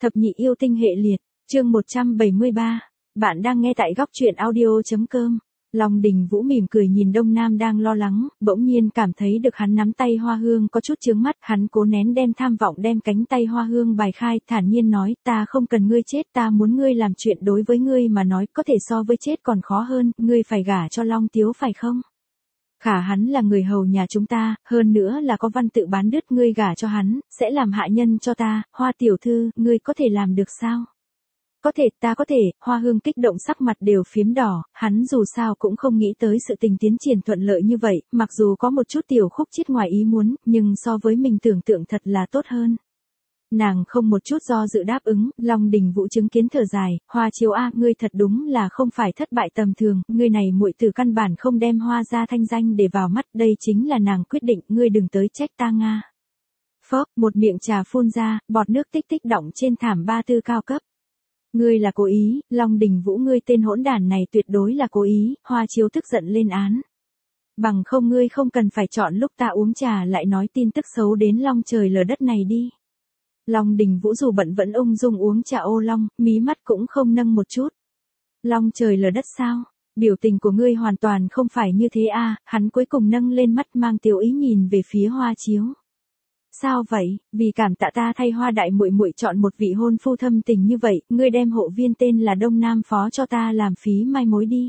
Thập nhị yêu tinh hệ liệt, chương 173. Bạn đang nghe tại góc truyện audio.com. Long Đình Vũ mỉm cười nhìn Đông Nam đang lo lắng, bỗng nhiên cảm thấy được hắn nắm tay Hoa Hương có chút chướng mắt, hắn cố nén đem tham vọng đem cánh tay Hoa Hương bài khai, thản nhiên nói, ta không cần ngươi chết, ta muốn ngươi làm chuyện đối với ngươi mà nói có thể so với chết còn khó hơn, ngươi phải gả cho Long Tiếu phải không? Khả hắn là người hầu nhà chúng ta, hơn nữa là có văn tự bán đứt, ngươi gả cho hắn, sẽ làm hạ nhân cho ta, Hoa tiểu thư, ngươi có thể làm được sao? Có thể, ta có thể, Hoa Hương kích động sắc mặt đều phiếm đỏ, hắn dù sao cũng không nghĩ tới sự tình tiến triển thuận lợi như vậy, mặc dù có một chút tiểu khúc chiết ngoài ý muốn, nhưng so với mình tưởng tượng thật là tốt hơn. Nàng không một chút do dự đáp ứng, Long Đình Vũ chứng kiến thở dài, Hoa Chiếu a, ngươi thật đúng là không phải thất bại tầm thường, ngươi này muội tử căn bản không đem Hoa gia thanh danh để vào mắt, đây chính là nàng quyết định, ngươi đừng tới trách ta Nga. Phốc, một miệng trà phun ra, bọt nước tích tích đọng trên thảm ba tư cao cấp. Ngươi là cố ý, Long Đình Vũ, ngươi tên hỗn đản này tuyệt đối là cố ý, Hoa Chiếu tức giận lên án. Bằng không ngươi không cần phải chọn lúc ta uống trà lại nói tin tức xấu đến long trời lở đất này đi. Long Đình Vũ dù bận vẫn ung dung uống trà ô long, mí mắt cũng không nâng một chút. Long trời lở đất sao? Biểu tình của ngươi hoàn toàn không phải như thế a, hắn cuối cùng nâng lên mắt mang tiểu ý nhìn về phía Hoa Chiếu. Sao vậy? Vì cảm tạ ta thay Hoa đại muội muội chọn một vị hôn phu thâm tình như vậy, ngươi đem hộ viên tên là Đông Nam Phó cho ta làm phí mai mối đi.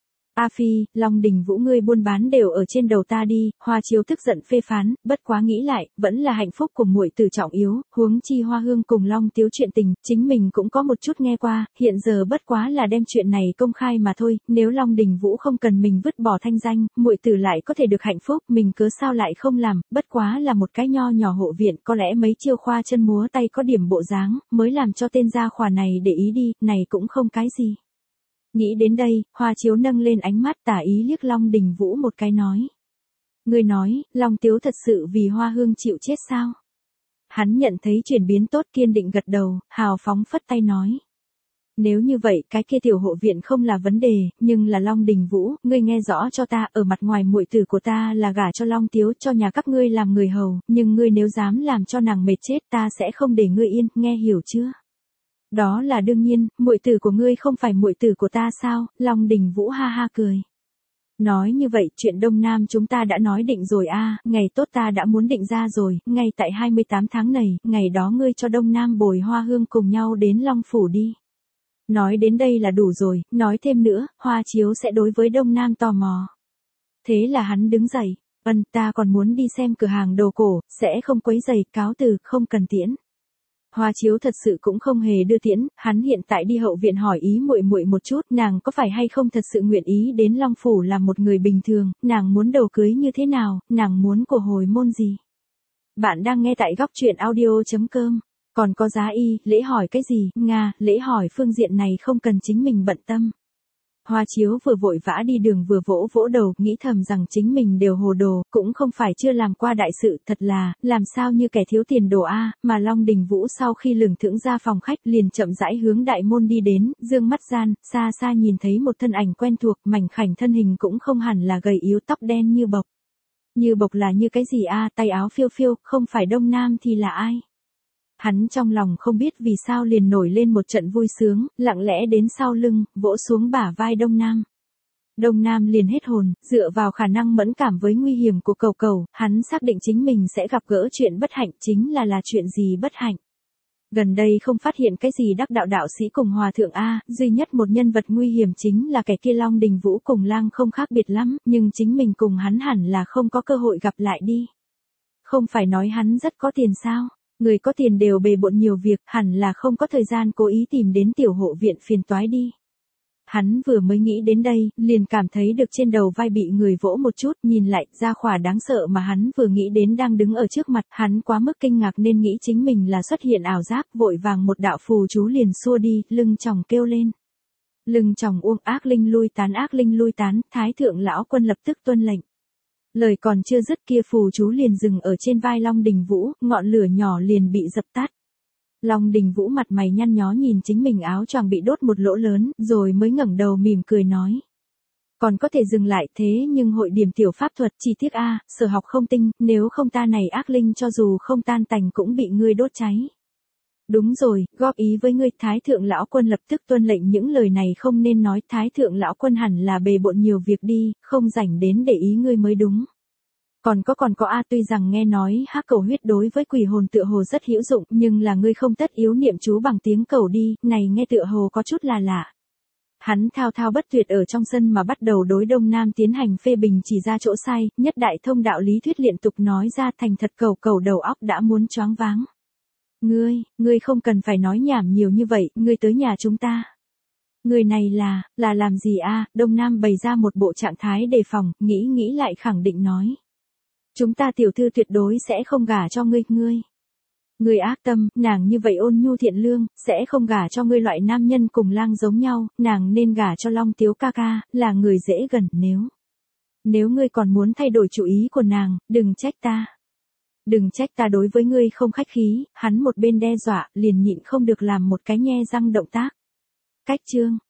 A Phi, Long Đình Vũ, ngươi buôn bán đều ở trên đầu ta đi, Hoa Chiếu tức giận phê phán, bất quá nghĩ lại, vẫn là hạnh phúc của muội tử trọng yếu, huống chi Hoa Hương cùng Long Tiếu chuyện tình, chính mình cũng có một chút nghe qua, hiện giờ bất quá là đem chuyện này công khai mà thôi, nếu Long Đình Vũ không cần mình vứt bỏ thanh danh, muội tử lại có thể được hạnh phúc, mình cớ sao lại không làm, bất quá là một cái nho nhỏ hộ viện, có lẽ mấy chiêu khoa chân múa tay có điểm bộ dáng, mới làm cho tên gia khỏa này để ý đi, này cũng không cái gì. Nghĩ đến đây, Hoa Chiếu nâng lên ánh mắt tả ý liếc Long Đình Vũ một cái nói. Ngươi nói, Long Tiếu thật sự vì Hoa Hương chịu chết sao? Hắn nhận thấy chuyển biến tốt, kiên định gật đầu, hào phóng phất tay nói. Nếu như vậy, cái kia tiểu hộ viện không là vấn đề, nhưng là Long Đình Vũ, ngươi nghe rõ cho ta, ở mặt ngoài muội tử của ta là gả cho Long Tiếu, cho nhà các ngươi làm người hầu, nhưng ngươi nếu dám làm cho nàng mệt chết, ta sẽ không để ngươi yên, nghe hiểu chưa? Đó là đương nhiên, muội tử của ngươi không phải muội tử của ta sao? Long Đình Vũ ha ha cười. Nói như vậy, chuyện Đông Nam chúng ta đã nói định rồi a, ngày tốt ta đã muốn định ra rồi, ngay tại 28 tháng này, ngày đó ngươi cho Đông Nam bồi Hoa Hương cùng nhau đến Long Phủ đi. Nói đến đây là đủ rồi, nói thêm nữa, Hoa Chiếu sẽ đối với Đông Nam tò mò. Thế là hắn đứng dậy, ta còn muốn đi xem cửa hàng đồ cổ, sẽ không quấy rầy, cáo từ, không cần tiễn. Hoa Chiếu thật sự cũng không hề đưa tiễn, hắn hiện tại đi hậu viện hỏi ý muội muội một chút, nàng có phải hay không thật sự nguyện ý đến Long Phủ làm một người bình thường, nàng muốn đầu cưới như thế nào, nàng muốn của hồi môn gì. Bạn đang nghe tại góc truyện audio.com, còn có giá y, lễ hỏi cái gì, Nga, lễ hỏi phương diện này không cần chính mình bận tâm. Hoa Chiếu vừa vội vã đi đường vừa vỗ vỗ đầu, nghĩ thầm rằng chính mình đều hồ đồ, cũng không phải chưa làm qua đại sự, thật là, làm sao như kẻ thiếu tiền đồ a, mà Long Đình Vũ sau khi lửng thưởng ra phòng khách liền chậm rãi hướng đại môn đi đến, dương mắt gian, xa xa nhìn thấy một thân ảnh quen thuộc, mảnh khảnh thân hình cũng không hẳn là gầy yếu, tóc đen như bộc. Như bộc là như cái gì a, tay áo phiêu phiêu, không phải Đông Nam thì là ai? Hắn trong lòng không biết vì sao liền nổi lên một trận vui sướng, lặng lẽ đến sau lưng, vỗ xuống bả vai Đông Nam. Đông Nam liền hết hồn, dựa vào khả năng mẫn cảm với nguy hiểm của cầu cầu, hắn xác định chính mình sẽ gặp gỡ chuyện bất hạnh, chính là chuyện gì bất hạnh. Gần đây không phát hiện cái gì đắc đạo đạo sĩ cùng hòa thượng A, duy nhất một nhân vật nguy hiểm chính là kẻ kia Long Đình Vũ cùng Lang không khác biệt lắm, nhưng chính mình cùng hắn hẳn là không có cơ hội gặp lại đi. Không phải nói hắn rất có tiền sao? Người có tiền đều bề bộn nhiều việc, hẳn là không có thời gian cố ý tìm đến tiểu hộ viện phiền toái đi. Hắn vừa mới nghĩ đến đây, liền cảm thấy được trên đầu vai bị người vỗ một chút, nhìn lại, gia khỏa đáng sợ mà hắn vừa nghĩ đến đang đứng ở trước mặt, hắn quá mức kinh ngạc nên nghĩ chính mình là xuất hiện ảo giác, vội vàng một đạo phù chú liền xua đi, lưng chòng kêu lên. Lưng chòng uông, ác linh lui tán, thái thượng lão quân lập tức tuân lệnh. Lời còn chưa dứt kia phù chú liền dừng ở trên vai Long Đình Vũ, ngọn lửa nhỏ liền bị dập tắt. Long Đình Vũ mặt mày nhăn nhó nhìn chính mình áo choàng bị đốt một lỗ lớn, rồi mới ngẩng đầu mỉm cười nói. Còn có thể dừng lại thế nhưng hội điểm tiểu pháp thuật chi tiết a, sở học không tinh, nếu không ta này ác linh cho dù không tan tành cũng bị ngươi đốt cháy. Đúng rồi, góp ý với ngươi. Thái thượng lão quân lập tức tuân lệnh, những lời này không nên nói. Thái thượng lão quân hẳn là bề bộn nhiều việc đi, không rảnh đến để ý ngươi mới đúng. Còn có tuy rằng nghe nói hắc cầu huyết đối với quỷ hồn tựa hồ rất hữu dụng, nhưng là ngươi không tất yếu niệm chú bằng tiếng cầu đi, này nghe tựa hồ có chút là lạ. Hắn thao thao bất tuyệt ở trong sân mà bắt đầu đối Đông Nam tiến hành phê bình, chỉ ra chỗ sai, nhất đại thông đạo lý thuyết liên tục nói ra, thành thật cầu đầu óc đã muốn choáng váng. Ngươi không cần phải nói nhảm nhiều như vậy, ngươi tới nhà chúng ta. Người này là làm gì a? Đông Nam bày ra một bộ trạng thái đề phòng, nghĩ lại khẳng định nói. Chúng ta tiểu thư tuyệt đối sẽ không gả cho ngươi. Ngươi ác tâm, nàng như vậy ôn nhu thiện lương, sẽ không gả cho ngươi loại nam nhân cùng lang giống nhau, nàng nên gả cho Long Tiếu ca ca, là người dễ gần. Nếu ngươi còn muốn thay đổi chủ ý của nàng, đừng trách ta. Đừng trách ta đối với ngươi không khách khí. Hắn một bên đe dọa, liền nhịn không được làm một cái nhe răng động tác. Cách chương